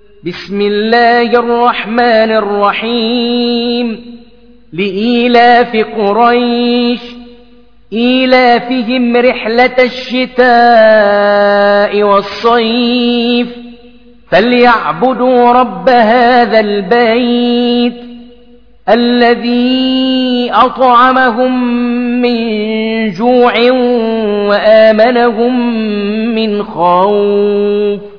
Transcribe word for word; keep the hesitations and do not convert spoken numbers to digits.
بسم الله الرحمن الرحيم لإيلاف قريش إيلافهم رحلة الشتاء والصيف فليعبدوا رب هذا البيت الذي أطعمهم من جوع وآمنهم من خوف